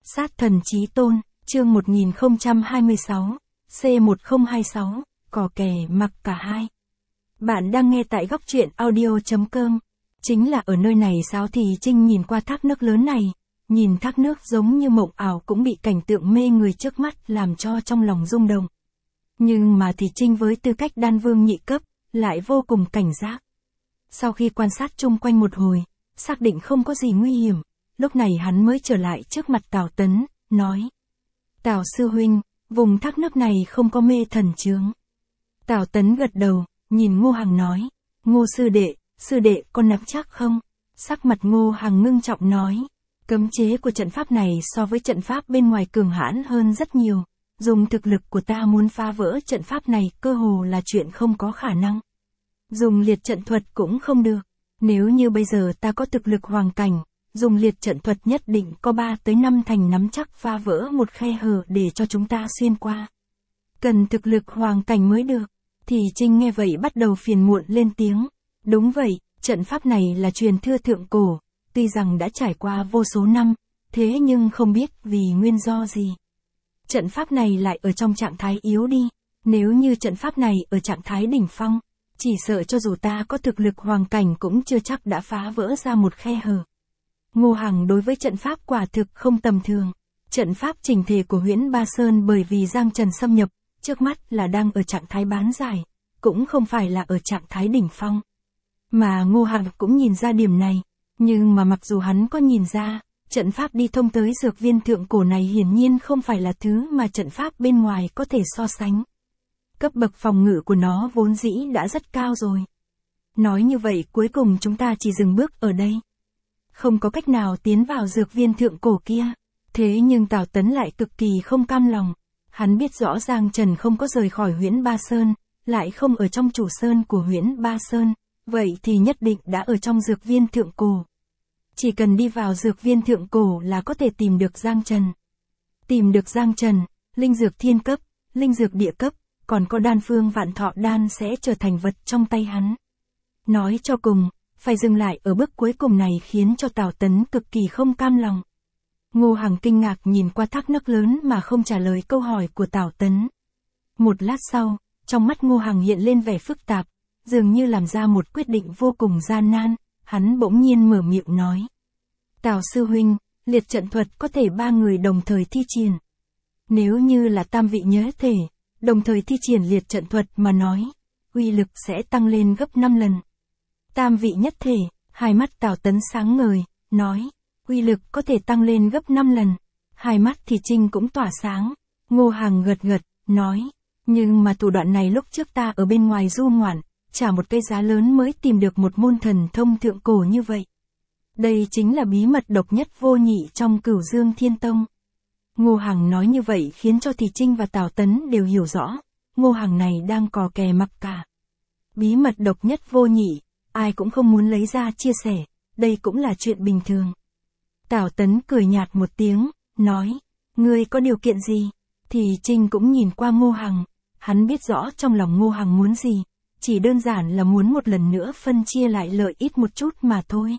Sát thần chí tôn, chương 1026, C1026, cò kè mặc cả hai. Bạn đang nghe tại góc truyện audio.com. Chính là ở nơi này sao thì Trinh nhìn qua thác nước lớn này, nhìn thác nước giống như mộng ảo cũng bị cảnh tượng mê người trước mắt làm cho trong lòng rung động. Nhưng mà thì Trinh với tư cách đan vương nhị cấp, lại vô cùng cảnh giác. Sau khi quan sát chung quanh một hồi, xác định không có gì nguy hiểm, lúc này hắn mới trở lại trước mặt Tào Tấn, nói. Tào sư huynh, vùng thác nước này không có mê thần chướng. Tào Tấn gật đầu, nhìn Ngô Hằng nói. Ngô sư đệ con nắm chắc không? Sắc mặt Ngô Hằng ngưng trọng nói. Cấm chế của trận pháp này so với trận pháp bên ngoài cường hãn hơn rất nhiều. Dùng thực lực của ta muốn phá vỡ trận pháp này cơ hồ là chuyện không có khả năng. Dùng liệt trận thuật cũng không được. Nếu như bây giờ ta có thực lực hoàng cảnh, dùng liệt trận thuật nhất định có 3 tới 5 thành nắm chắc phá vỡ một khe hở để cho chúng ta xuyên qua. Cần thực lực hoàng cảnh mới được. Thì Trinh nghe vậy bắt đầu phiền muộn lên tiếng. Đúng vậy, trận pháp này là truyền thừa thượng cổ, tuy rằng đã trải qua vô số năm, thế nhưng không biết vì nguyên do gì. Trận pháp này lại ở trong trạng thái yếu đi, nếu như trận pháp này ở trạng thái đỉnh phong, chỉ sợ cho dù ta có thực lực hoàng cảnh cũng chưa chắc đã phá vỡ ra một khe hở. Ngô Hằng đối với trận pháp quả thực không tầm thường. Trận pháp chỉnh thể của Huyễn Ba Sơn bởi vì Giang Trần xâm nhập, trước mắt là đang ở trạng thái bán giải, cũng không phải là ở trạng thái đỉnh phong. Mà Ngô Hằng cũng nhìn ra điểm này, nhưng mà mặc dù hắn có nhìn ra, trận pháp đi thông tới dược viên thượng cổ này hiển nhiên không phải là thứ mà trận pháp bên ngoài có thể so sánh. Cấp bậc phòng ngự của nó vốn dĩ đã rất cao rồi. Nói như vậy cuối cùng chúng ta chỉ dừng bước ở đây. Không có cách nào tiến vào dược viên thượng cổ kia. Thế nhưng Tào Tấn lại cực kỳ không cam lòng. Hắn biết rõ Giang Trần không có rời khỏi Huyễn Ba Sơn, lại không ở trong chủ sơn của Huyễn Ba Sơn, vậy thì nhất định đã ở trong dược viên thượng cổ. Chỉ cần đi vào dược viên thượng cổ là có thể tìm được Giang Trần. Tìm được Giang Trần, linh dược thiên cấp, linh dược địa cấp, còn có đan phương vạn thọ đan sẽ trở thành vật trong tay hắn. Nói cho cùng, phải dừng lại ở bước cuối cùng này khiến cho Tào Tấn cực kỳ không cam lòng. Ngô Hằng kinh ngạc nhìn qua thác nước lớn mà không trả lời câu hỏi của Tào Tấn. Một lát sau, trong mắt Ngô Hằng hiện lên vẻ phức tạp, dường như làm ra một quyết định vô cùng gian nan, hắn bỗng nhiên mở miệng nói. Tào sư huynh, liệt trận thuật có thể 3 người đồng thời thi triển. Nếu như là tam vị nhớ thể, đồng thời thi triển liệt trận thuật mà nói, uy lực sẽ tăng lên gấp 5 lần. Tam vị nhất thể, hai mắt Tào Tấn sáng ngời, nói, uy lực có thể tăng lên gấp 5 lần. Hai mắt thì Trinh cũng tỏa sáng. Ngô Hằng gật gật, nói, nhưng mà thủ đoạn này lúc trước ta ở bên ngoài du ngoạn, trả một cái giá lớn mới tìm được một môn thần thông thượng cổ như vậy. Đây chính là bí mật độc nhất vô nhị trong Cửu Dương Thiên Tông. Ngô Hằng nói như vậy khiến cho Thì Trinh và Tào Tấn đều hiểu rõ, Ngô Hằng này đang cò kè mặc cả. Bí mật độc nhất vô nhị, ai cũng không muốn lấy ra chia sẻ, đây cũng là chuyện bình thường. Tào Tấn cười nhạt một tiếng, nói, ngươi có điều kiện gì? Thì Trinh cũng nhìn qua Ngô Hằng, hắn biết rõ trong lòng Ngô Hằng muốn gì, chỉ đơn giản là muốn một lần nữa phân chia lại lợi ích một chút mà thôi.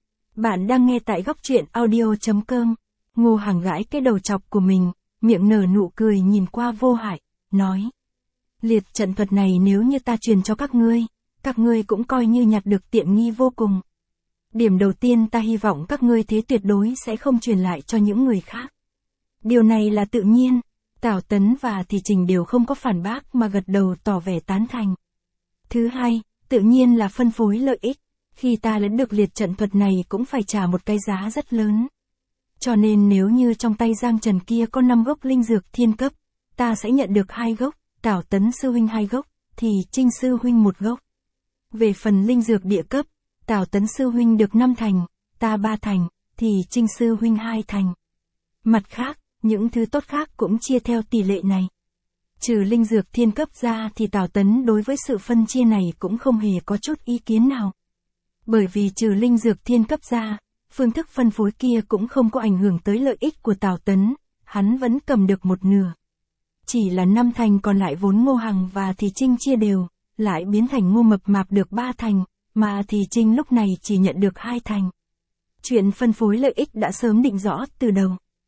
Bạn đang nghe tại góc truyện audio.com. Ngô Hằng gãi cái đầu chọc của mình, miệng nở nụ cười nhìn qua Vô Hải, nói. Liệt trận thuật này nếu như ta truyền cho các ngươi cũng coi như nhặt được tiện nghi vô cùng. Điểm đầu tiên ta hy vọng các ngươi thế tuyệt đối sẽ không truyền lại cho những người khác. Điều này là tự nhiên, Tào Tấn và Thì Trình đều không có phản bác mà gật đầu tỏ vẻ tán thành. Thứ hai, tự nhiên là phân phối lợi ích, khi ta lấy được liệt trận thuật này cũng phải trả một cái giá rất lớn. Cho nên nếu như trong tay Giang Trần kia có 5 gốc linh dược thiên cấp, ta sẽ nhận được 2 gốc, Tào Tấn sư huynh 2 gốc, Thì Trinh sư huynh 1 gốc. Về phần linh dược địa cấp, Tào Tấn sư huynh được 5 thành, ta 3 thành, Thì Trinh sư huynh 2 thành. Mặt khác, những thứ tốt khác cũng chia theo tỷ lệ này. Trừ linh dược thiên cấp ra thì Tào Tấn đối với sự phân chia này cũng không hề có chút ý kiến nào. Bởi vì trừ linh dược thiên cấp ra, phương thức phân phối kia cũng không có ảnh hưởng tới lợi ích của Tào Tấn, hắn vẫn cầm được 1/2. Chỉ là 5 thành còn lại vốn Ngô Hằng và Thì Trinh chia đều, lại biến thành Ngô Mập Mạp được 3 thành, mà Thì Trinh lúc này chỉ nhận được 2 thành. Chuyện phân phối lợi ích đã sớm định rõ từ đầu.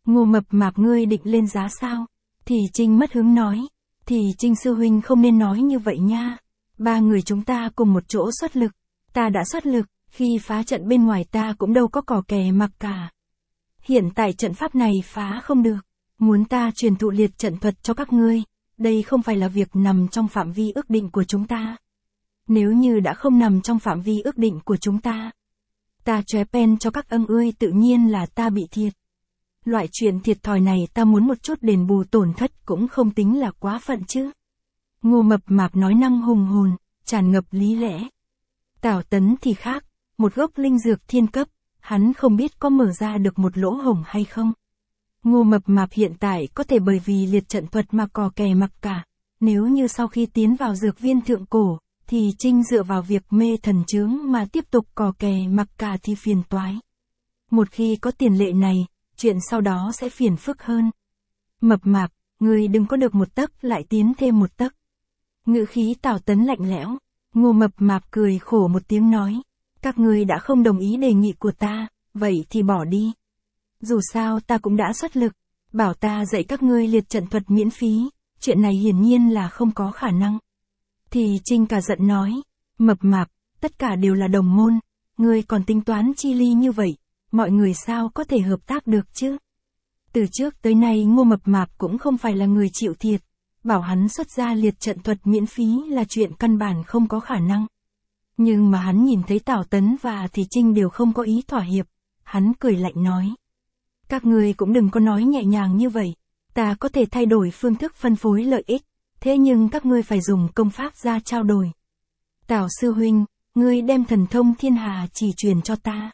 Ngô Mập Mạp ngươi định lên giá sao? Thì Trinh mất hứng nói. Thì Trinh sư huynh không nên nói như vậy nha. Ba người chúng ta cùng một chỗ xuất lực. Ta đã xuất lực, khi phá trận bên ngoài ta cũng đâu có cò kè mặc cả. Hiện tại trận pháp này phá không được. Muốn ta truyền thụ liệt trận thuật cho các ngươi. Đây không phải là việc nằm trong phạm vi ước định của chúng ta. Nếu như đã không nằm trong phạm vi ước định của chúng ta, ta chóe pen cho các ơi tự nhiên là ta bị thiệt. Loại chuyện thiệt thòi này ta muốn một chút đền bù tổn thất cũng không tính là quá phận chứ. Ngô Mập Mạp nói năng hùng hồn, tràn ngập lý lẽ. Tào Tấn thì khác, một gốc linh dược thiên cấp, hắn không biết có mở ra được một lỗ hổng hay không. Ngô Mập Mạp hiện tại có thể bởi vì liệt trận thuật mà cò kè mặc cả. Nếu như sau khi tiến vào dược viên thượng cổ, thì Trinh dựa vào việc mê thần chướng mà tiếp tục cò kè mặc cả thì phiền toái. Một khi có tiền lệ này, chuyện sau đó sẽ phiền phức hơn. Mập Mạp, ngươi đừng có được một tấc lại tiến thêm một tấc. Ngữ khí Tào Tấn lạnh lẽo. Ngô Mập Mạp cười khổ một tiếng nói. Các ngươi đã không đồng ý đề nghị của ta, vậy thì bỏ đi. Dù sao ta cũng đã xuất lực, bảo ta dạy các ngươi liệt trận thuật miễn phí, chuyện này hiển nhiên là không có khả năng. Thì Trinh cả giận nói, Mập Mạp, tất cả đều là đồng môn, ngươi còn tính toán chi ly như vậy, mọi người sao có thể hợp tác được chứ? Từ trước tới nay Ngô Mập Mạp cũng không phải là người chịu thiệt, bảo hắn xuất ra liệt trận thuật miễn phí là chuyện căn bản không có khả năng. Nhưng mà hắn nhìn thấy Tào Tấn và Thì Trinh đều không có ý thỏa hiệp, hắn cười lạnh nói. Các ngươi cũng đừng có nói nhẹ nhàng như vậy, ta có thể thay đổi phương thức phân phối lợi ích, thế nhưng các ngươi phải dùng công pháp ra trao đổi. Tào sư huynh, ngươi đem thần thông thiên hà chỉ truyền cho ta.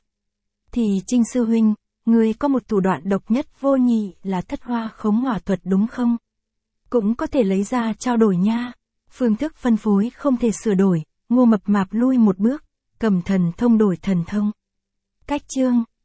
Thì Trinh sư huynh, ngươi có một thủ đoạn độc nhất vô nhị là thất hoa khống hỏa thuật đúng không? Cũng có thể lấy ra trao đổi nha. Phương thức phân phối không thể sửa đổi, Ngô Mập Mạp lui một bước, cầm thần thông đổi thần thông. Cách chương